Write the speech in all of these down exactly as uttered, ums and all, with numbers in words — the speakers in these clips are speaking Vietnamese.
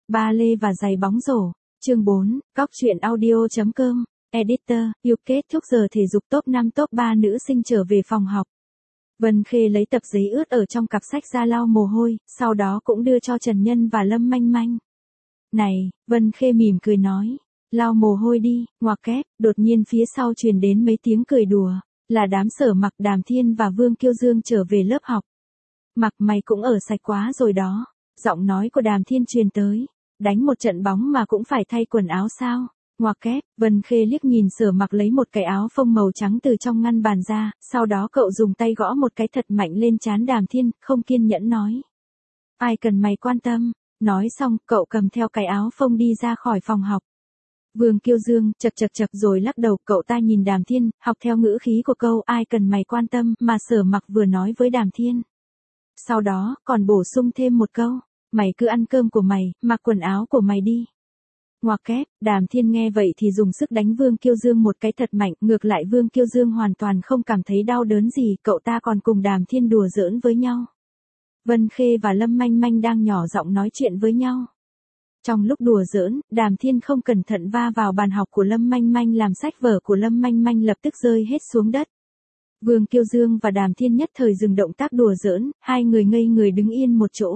Ba lê và giày bóng rổ. Chương bốn, cóc truyện audio.com, Editor, yêu kết thúc giờ thể dục top năm top ba nữ sinh trở về phòng học. Vân Khê lấy tập giấy ướt ở trong cặp sách ra lau mồ hôi, sau đó cũng đưa cho Trần Nhân và Lâm Manh Manh. Này, Vân Khê mỉm cười nói, lau mồ hôi đi, ngoặc kép, đột nhiên phía sau truyền đến mấy tiếng cười đùa, là đám Sở Mặc, Đàm Thiên và Vương Kiêu Dương trở về lớp học. Mặc mày cũng ở sạch quá rồi đó, giọng nói của Đàm Thiên truyền tới, đánh một trận bóng mà cũng phải thay quần áo sao? Ngoặc kép, Vân Khê liếc nhìn Sở Mặc lấy một cái áo phông màu trắng từ trong ngăn bàn ra, sau đó cậu dùng tay gõ một cái thật mạnh lên trán Đàm Thiên, không kiên nhẫn nói. Ai cần mày quan tâm? Nói xong, cậu cầm theo cái áo phông đi ra khỏi phòng học. Vương Kiêu Dương, chật chật chật rồi lắc đầu, cậu ta nhìn Đàm Thiên, học theo ngữ khí của câu ai cần mày quan tâm mà Sở Mặc vừa nói với Đàm Thiên. Sau đó, còn bổ sung thêm một câu, mày cứ ăn cơm của mày, mặc quần áo của mày đi. Ngoặc kép, Đàm Thiên nghe vậy thì dùng sức đánh Vương Kiêu Dương một cái thật mạnh, ngược lại Vương Kiêu Dương hoàn toàn không cảm thấy đau đớn gì, cậu ta còn cùng Đàm Thiên đùa giỡn với nhau. Vân Khê và Lâm Manh Manh đang nhỏ giọng nói chuyện với nhau. Trong lúc đùa giỡn, Đàm Thiên không cẩn thận va vào bàn học của Lâm Manh Manh làm sách vở của Lâm Manh Manh lập tức rơi hết xuống đất. Vương Kiêu Dương và Đàm Thiên nhất thời dừng động tác đùa giỡn, hai người ngây người đứng yên một chỗ.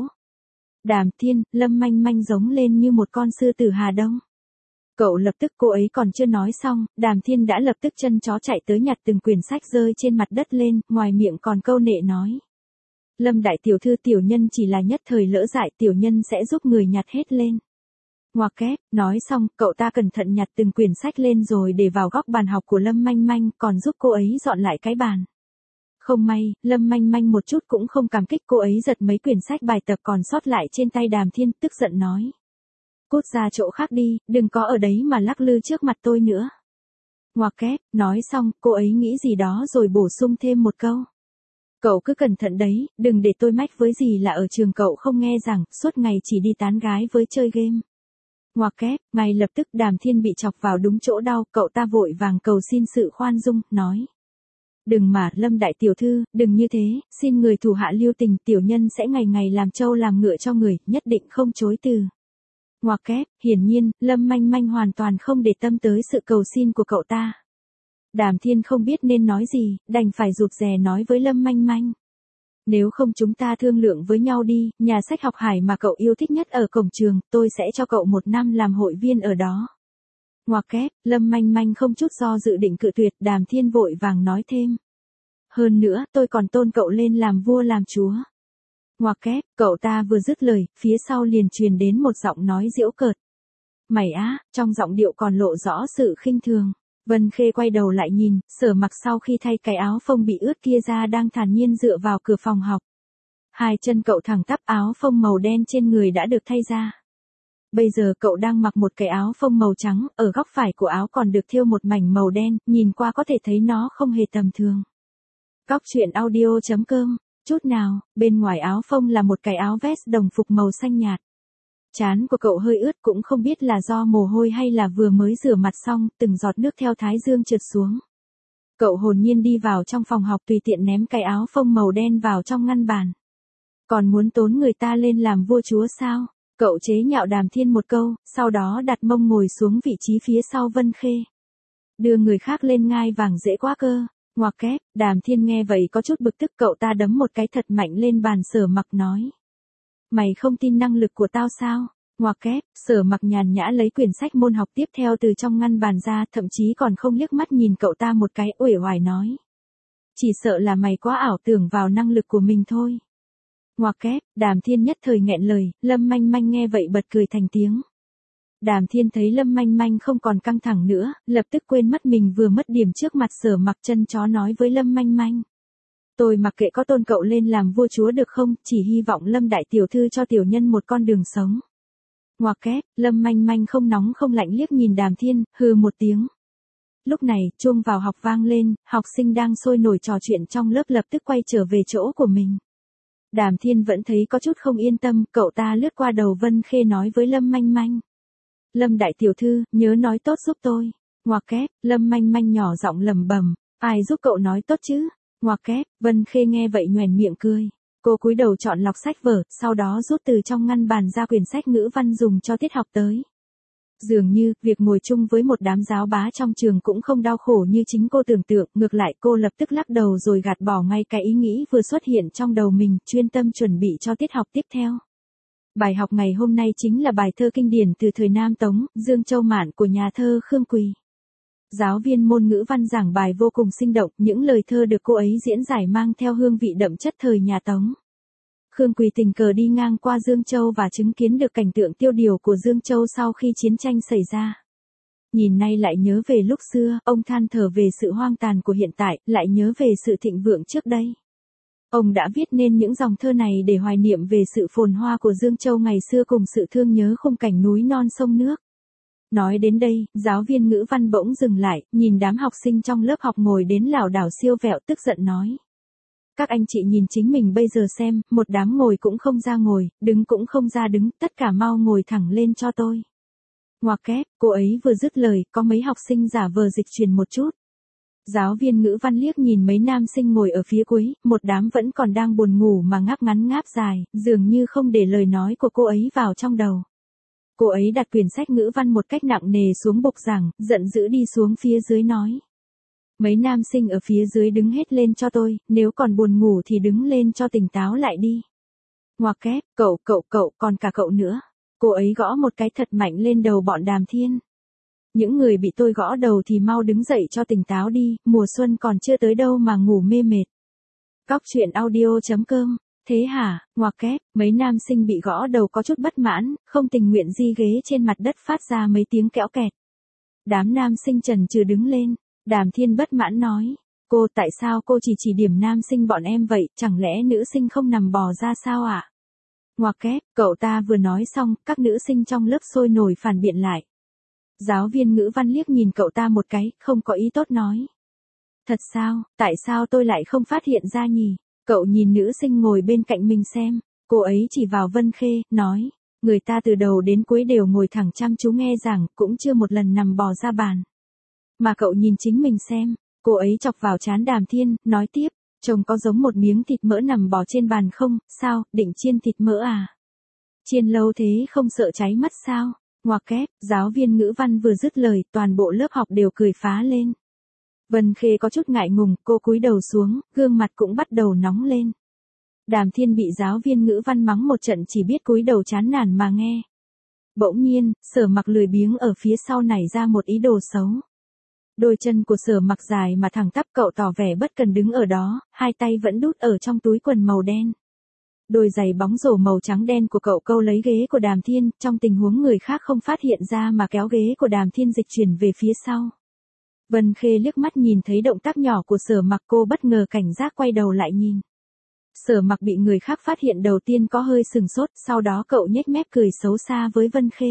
Đàm Thiên, Lâm Manh Manh giống lên như một con sư tử Hà Đông. Cậu lập tức, cô ấy còn chưa nói xong, Đàm Thiên đã lập tức chân chó chạy tới nhặt từng quyển sách rơi trên mặt đất lên, ngoài miệng còn câu nệ nói. Lâm đại tiểu thư, tiểu nhân chỉ là nhất thời lỡ dại, tiểu nhân sẽ giúp người nhặt hết lên. Ngoặc kép, nói xong, cậu ta cẩn thận nhặt từng quyển sách lên rồi để vào góc bàn học của Lâm Manh Manh, còn giúp cô ấy dọn lại cái bàn. Không may, Lâm Manh Manh một chút cũng không cảm kích, cô ấy giật mấy quyển sách bài tập còn sót lại trên tay Đàm Thiên, tức giận nói. Cút ra chỗ khác đi, đừng có ở đấy mà lắc lư trước mặt tôi nữa. Ngoặc kép, nói xong, cô ấy nghĩ gì đó rồi bổ sung thêm một câu. Cậu cứ cẩn thận đấy, đừng để tôi mách với gì là ở trường cậu không nghe rằng, suốt ngày chỉ đi tán gái với chơi game. Ngoặc kép, ngay lập tức Đàm Thiên bị chọc vào đúng chỗ đau, cậu ta vội vàng cầu xin sự khoan dung, nói. Đừng mà, Lâm đại tiểu thư, đừng như thế, xin người thủ hạ lưu tình, tiểu nhân sẽ ngày ngày làm trâu làm ngựa cho người, nhất định không chối từ. Ngoặc kép, hiển nhiên, Lâm Manh Manh hoàn toàn không để tâm tới sự cầu xin của cậu ta. Đàm Thiên không biết nên nói gì, đành phải rụt rè nói với Lâm Manh Manh. Nếu không chúng ta thương lượng với nhau đi, nhà sách học Hải mà cậu yêu thích nhất ở cổng trường, tôi sẽ cho cậu một năm làm hội viên ở đó. Ngoặc kép, Lâm Manh Manh không chút do dự định cự tuyệt, Đàm Thiên vội vàng nói thêm. Hơn nữa, tôi còn tôn cậu lên làm vua làm chúa. Ngoặc kép, cậu ta vừa dứt lời, phía sau liền truyền đến một giọng nói giễu cợt. Mày á, trong giọng điệu còn lộ rõ sự khinh thường. Vân Khê quay đầu lại nhìn, Sở Mặc sau khi thay cái áo phông bị ướt kia ra đang thản nhiên dựa vào cửa phòng học. Hai chân cậu thẳng tắp, áo phông màu đen trên người đã được thay ra. Bây giờ cậu đang mặc một cái áo phông màu trắng, ở góc phải của áo còn được thêu một mảnh màu đen, nhìn qua có thể thấy nó không hề tầm thường. Cóc truyện audio.com, chút nào, bên ngoài áo phông là một cái áo vest đồng phục màu xanh nhạt. Trán của cậu hơi ướt, cũng không biết là do mồ hôi hay là vừa mới rửa mặt xong, từng giọt nước theo thái dương trượt xuống. Cậu hồn nhiên đi vào trong phòng học tùy tiện ném cái áo phông màu đen vào trong ngăn bàn. Còn muốn tốn người ta lên làm vua chúa sao? Cậu chế nhạo Đàm Thiên một câu, sau đó đặt mông ngồi xuống vị trí phía sau Vân Khê. Đưa người khác lên ngai vàng dễ quá cơ. Ngoặc kép, Đàm Thiên nghe vậy có chút bực tức, cậu ta đấm một cái thật mạnh lên bàn. Sở Mặc nói. Mày không tin năng lực của tao sao? Ngoặc kép, Sở Mặc nhàn nhã lấy quyển sách môn học tiếp theo từ trong ngăn bàn ra, thậm chí còn không liếc mắt nhìn cậu ta một cái, uể oải nói. Chỉ sợ là mày quá ảo tưởng vào năng lực của mình thôi. Ngoặc kép, Đàm Thiên nhất thời nghẹn lời, Lâm Manh Manh nghe vậy bật cười thành tiếng. Đàm Thiên thấy Lâm Manh Manh không còn căng thẳng nữa, lập tức quên mất mình vừa mất điểm trước mặt Sở Mặc, chân chó nói với Lâm Manh Manh. Tôi mặc kệ có tôn cậu lên làm vua chúa được không, chỉ hy vọng Lâm đại tiểu thư cho tiểu nhân một con đường sống. Ngoặc kép, Lâm Manh Manh không nóng không lạnh liếc nhìn Đàm Thiên, hừ một tiếng. Lúc này, chuông vào học vang lên, học sinh đang sôi nổi trò chuyện trong lớp lập tức quay trở về chỗ của mình. Đàm Thiên vẫn thấy có chút không yên tâm, cậu ta lướt qua đầu Vân Khê nói với Lâm Manh Manh. Lâm đại tiểu thư, nhớ nói tốt giúp tôi. Ngoặc kép, Lâm Manh Manh nhỏ giọng lẩm bẩm, ai giúp cậu nói tốt chứ? Ngoặc kép, Vân Khê nghe vậy nhoẻn miệng cười. Cô cúi đầu chọn lọc sách vở, sau đó rút từ trong ngăn bàn ra quyển sách ngữ văn dùng cho tiết học tới. Dường như, việc ngồi chung với một đám giáo bá trong trường cũng không đau khổ như chính cô tưởng tượng, ngược lại cô lập tức lắc đầu rồi gạt bỏ ngay cái ý nghĩ vừa xuất hiện trong đầu mình, chuyên tâm chuẩn bị cho tiết học tiếp theo. Bài học ngày hôm nay chính là bài thơ kinh điển từ thời Nam Tống, Dương Châu Mạn của nhà thơ Khương Quỳ. Giáo viên môn ngữ văn giảng bài vô cùng sinh động, những lời thơ được cô ấy diễn giải mang theo hương vị đậm chất thời nhà Tống. Khương Quỳ tình cờ đi ngang qua Dương Châu và chứng kiến được cảnh tượng tiêu điều của Dương Châu sau khi chiến tranh xảy ra. Nhìn nay lại nhớ về lúc xưa, ông than thở về sự hoang tàn của hiện tại, lại nhớ về sự thịnh vượng trước đây. Ông đã viết nên những dòng thơ này để hoài niệm về sự phồn hoa của Dương Châu ngày xưa cùng sự thương nhớ khung cảnh núi non sông nước. Nói đến đây, giáo viên ngữ văn bỗng dừng lại, nhìn đám học sinh trong lớp học ngồi đến lảo đảo siêu vẹo tức giận nói. Các anh chị nhìn chính mình bây giờ xem, một đám ngồi cũng không ra ngồi, đứng cũng không ra đứng, tất cả mau ngồi thẳng lên cho tôi. Ngoặc kép, cô ấy vừa dứt lời, có mấy học sinh giả vờ dịch truyền một chút. Giáo viên ngữ văn liếc nhìn mấy nam sinh ngồi ở phía cuối, một đám vẫn còn đang buồn ngủ mà ngáp ngắn ngáp dài, dường như không để lời nói của cô ấy vào trong đầu. Cô ấy đặt quyển sách ngữ văn một cách nặng nề xuống bục giảng, giận dữ đi xuống phía dưới nói. Mấy nam sinh ở phía dưới đứng hết lên cho tôi, nếu còn buồn ngủ thì đứng lên cho tỉnh táo lại đi. Ngoặc kép, cậu, cậu, cậu, còn cả cậu nữa. Cô ấy gõ một cái thật mạnh lên đầu bọn Đàm Thiên. Những người bị tôi gõ đầu thì mau đứng dậy cho tỉnh táo đi, mùa xuân còn chưa tới đâu mà ngủ mê mệt. Cóc truyện audio chấm com. Thế hả, ngoặc kép, mấy nam sinh bị gõ đầu có chút bất mãn, không tình nguyện di ghế trên mặt đất phát ra mấy tiếng kẽo kẹt. Đám nam sinh chần chừ đứng lên, Đàm Thiên bất mãn nói, cô tại sao cô chỉ chỉ điểm nam sinh bọn em vậy, chẳng lẽ nữ sinh không nằm bò ra sao ạ? À? Ngoặc kép, cậu ta vừa nói xong, các nữ sinh trong lớp sôi nổi phản biện lại. Giáo viên ngữ văn liếc nhìn cậu ta một cái, không có ý tốt nói. Thật sao, tại sao tôi lại không phát hiện ra nhỉ? Cậu nhìn nữ sinh ngồi bên cạnh mình xem, cô ấy chỉ vào Vân Khê, nói, người ta từ đầu đến cuối đều ngồi thẳng chăm chú nghe giảng, cũng chưa một lần nằm bò ra bàn. Mà cậu nhìn chính mình xem, cô ấy chọc vào trán Đàm Thiên, nói tiếp, trông có giống một miếng thịt mỡ nằm bò trên bàn không, sao, định chiên thịt mỡ à? Chiên lâu thế không sợ cháy mắt sao? Ngoặc kép, giáo viên ngữ văn vừa dứt lời, toàn bộ lớp học đều cười phá lên. Vân Khê có chút ngại ngùng, cô cúi đầu xuống, gương mặt cũng bắt đầu nóng lên. Đàm Thiên bị giáo viên ngữ văn mắng một trận chỉ biết cúi đầu chán nản mà nghe. Bỗng nhiên, Sở Mặc lười biếng ở phía sau nảy ra một ý đồ xấu. Đôi chân của Sở Mặc dài mà thẳng tắp, cậu tỏ vẻ bất cần đứng ở đó, hai tay vẫn đút ở trong túi quần màu đen. Đôi giày bóng rổ màu trắng đen của cậu câu lấy ghế của Đàm Thiên, trong tình huống người khác không phát hiện ra mà kéo ghế của Đàm Thiên dịch chuyển về phía sau. Vân Khê liếc mắt nhìn thấy động tác nhỏ của Sở Mặc, cô bất ngờ cảnh giác quay đầu lại nhìn. Sở Mặc bị người khác phát hiện đầu tiên có hơi sừng sốt, sau đó cậu nhếch mép cười xấu xa với Vân Khê.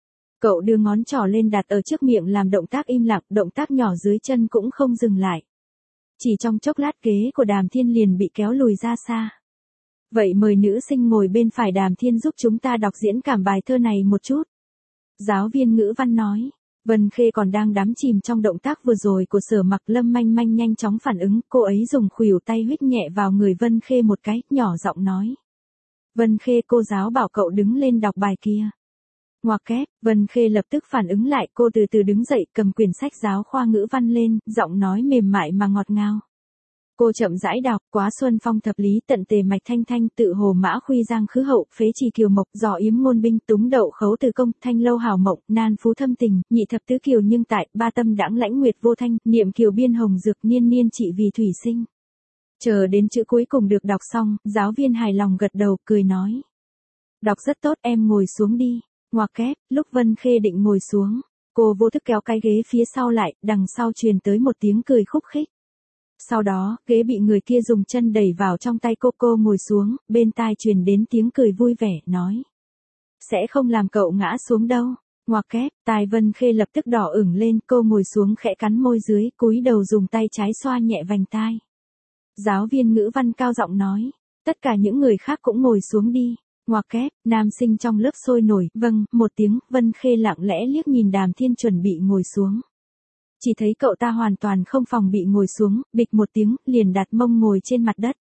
Cậu đưa ngón trỏ lên đặt ở trước miệng làm động tác im lặng, động tác nhỏ dưới chân cũng không dừng lại. Chỉ trong chốc lát ghế của Đàm Thiên liền bị kéo lùi ra xa. Vậy mời nữ sinh ngồi bên phải Đàm Thiên giúp chúng ta đọc diễn cảm bài thơ này một chút. Giáo viên ngữ văn nói. Vân Khê còn đang đắm chìm trong động tác vừa rồi của Sở Mặc, Lâm Manh Manh nhanh chóng phản ứng, cô ấy dùng khuỷu tay huých nhẹ vào người Vân Khê một cái, nhỏ giọng nói. Vân Khê, cô giáo bảo cậu đứng lên đọc bài kia. Ngoặc kép, Vân Khê lập tức phản ứng lại, cô từ từ đứng dậy, cầm quyển sách giáo khoa ngữ văn lên, giọng nói mềm mại mà ngọt ngào. Cô chậm rãi đọc, quá xuân phong thập lý, tận tề mạch thanh thanh, tự hồ mã khuy giang khứ hậu, phế trì kiều mộc, giỏ yếm ngôn binh, túng đậu khấu từ công, thanh lâu hào mộng, nan phú thâm tình, nhị thập tứ kiều nhưng tại, ba tâm đãng lãnh nguyệt vô thanh, niệm kiều biên hồng dược, niên niên trị vì thủy sinh. Chờ đến chữ cuối cùng được đọc xong, giáo viên hài lòng gật đầu, cười nói. Đọc rất tốt, em ngồi xuống đi. Ngoặc kép, lúc Vân Khê định ngồi xuống, cô vô thức kéo cái ghế phía sau lại, đằng sau truyền tới một tiếng cười khúc khích. Sau đó, ghế bị người kia dùng chân đẩy vào trong tay cô, cô ngồi xuống, bên tai truyền đến tiếng cười vui vẻ, nói. Sẽ không làm cậu ngã xuống đâu. Ngoặc kép, tai Vân Khê lập tức đỏ ửng lên, cô ngồi xuống khẽ cắn môi dưới, cúi đầu dùng tay trái xoa nhẹ vành tai. Giáo viên ngữ văn cao giọng nói. Tất cả những người khác cũng ngồi xuống đi. Ngoặc kép, nam sinh trong lớp sôi nổi, vâng, một tiếng, Vân Khê lặng lẽ liếc nhìn Đàm Thiên chuẩn bị ngồi xuống. Chỉ thấy cậu ta hoàn toàn không phòng bị ngồi xuống, bịch một tiếng, liền đặt mông ngồi trên mặt đất.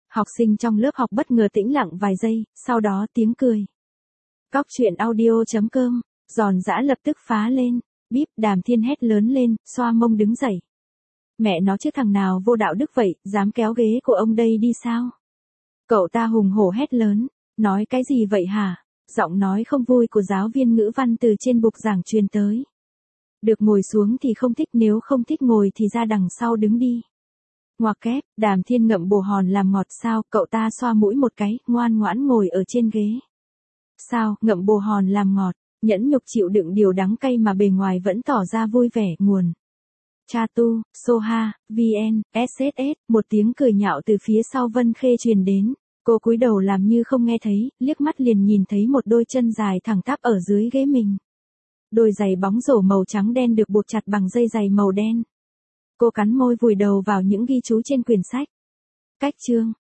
Học sinh trong lớp học bất ngờ tĩnh lặng vài giây, sau đó tiếng cười. Cóc truyện audio chấm com, giòn giã lập tức phá lên. Bíp, Đàm Thiên hét lớn lên, xoa mông đứng dậy. Mẹ nó chứ thằng nào vô đạo đức vậy, dám kéo ghế của ông đây đi sao? Cậu ta hùng hổ hét lớn, nói cái gì vậy hả? Giọng nói không vui của giáo viên ngữ văn từ trên bục giảng truyền tới. Được ngồi xuống thì không thích, nếu không thích ngồi thì ra đằng sau đứng đi. Ngoặc kép, Đàm Thiên ngậm bồ hòn làm ngọt sao, cậu ta xoa mũi một cái, ngoan ngoãn ngồi ở trên ghế. Sao, ngậm bồ hòn làm ngọt, nhẫn nhục chịu đựng điều đắng cay mà bề ngoài vẫn tỏ ra vui vẻ, nguồn. Chatu, Soha, vê en, ét ét ét, một tiếng cười nhạo từ phía sau Vân Khê truyền đến. Cô cúi đầu làm như không nghe thấy, liếc mắt liền nhìn thấy một đôi chân dài thẳng tắp ở dưới ghế mình. Đôi giày bóng rổ màu trắng đen được buộc chặt bằng dây giày màu đen. Cô cắn môi vùi đầu vào những ghi chú trên quyển sách. Cách chương,